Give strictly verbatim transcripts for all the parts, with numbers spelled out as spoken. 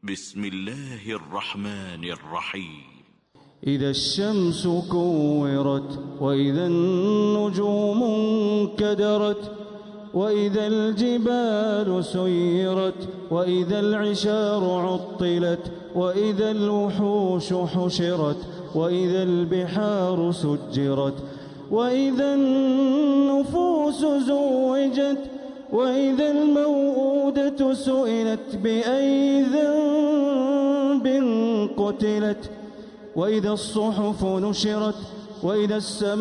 بسم الله الرحمن الرحيم. إذا الشمس كورت وإذا النجوم انكدرت وإذا الجبال سيرت وإذا العشار عطلت وإذا الوحوش حشرت وإذا البحار سجرت وإذا النفوس زوجت وإذا الموءودة سئلت بأي ذنب قتلت وإذا الصحف نشرت وإذا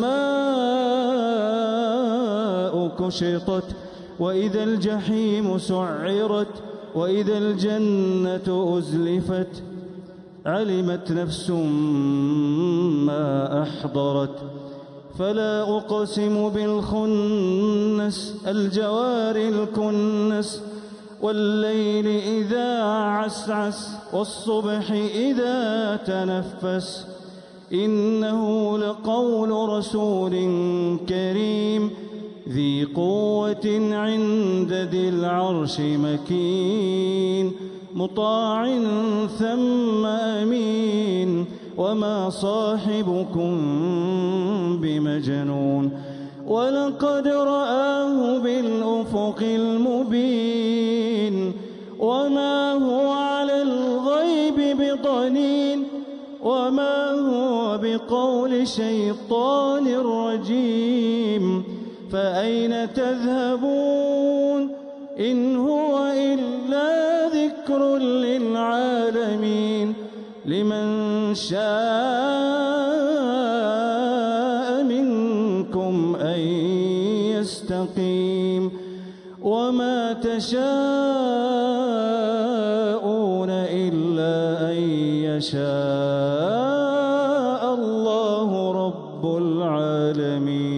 السماء كشطت وإذا الجحيم سعرت وإذا الجنة أزلفت علمت نفس ما أحضرت فلا أقسم بالخنس الجوار الكنس والليل إذا عسعس والصبح إذا تنفس إنه لقول رسول كريم ذي قوة عند ذي العرش مكين مطاع ثم أمين وما صاحبكم بمجنون ولقد رآه بالأفق المبين وما هو على الغيب بضنين وما هو بقول شيطان رجيم فأين تذهبون إن هو إلا ذكر للعالمين لمن شاء منكم أن يستقيم وما تشاءون إلا أن يشاء الله رب العالمين.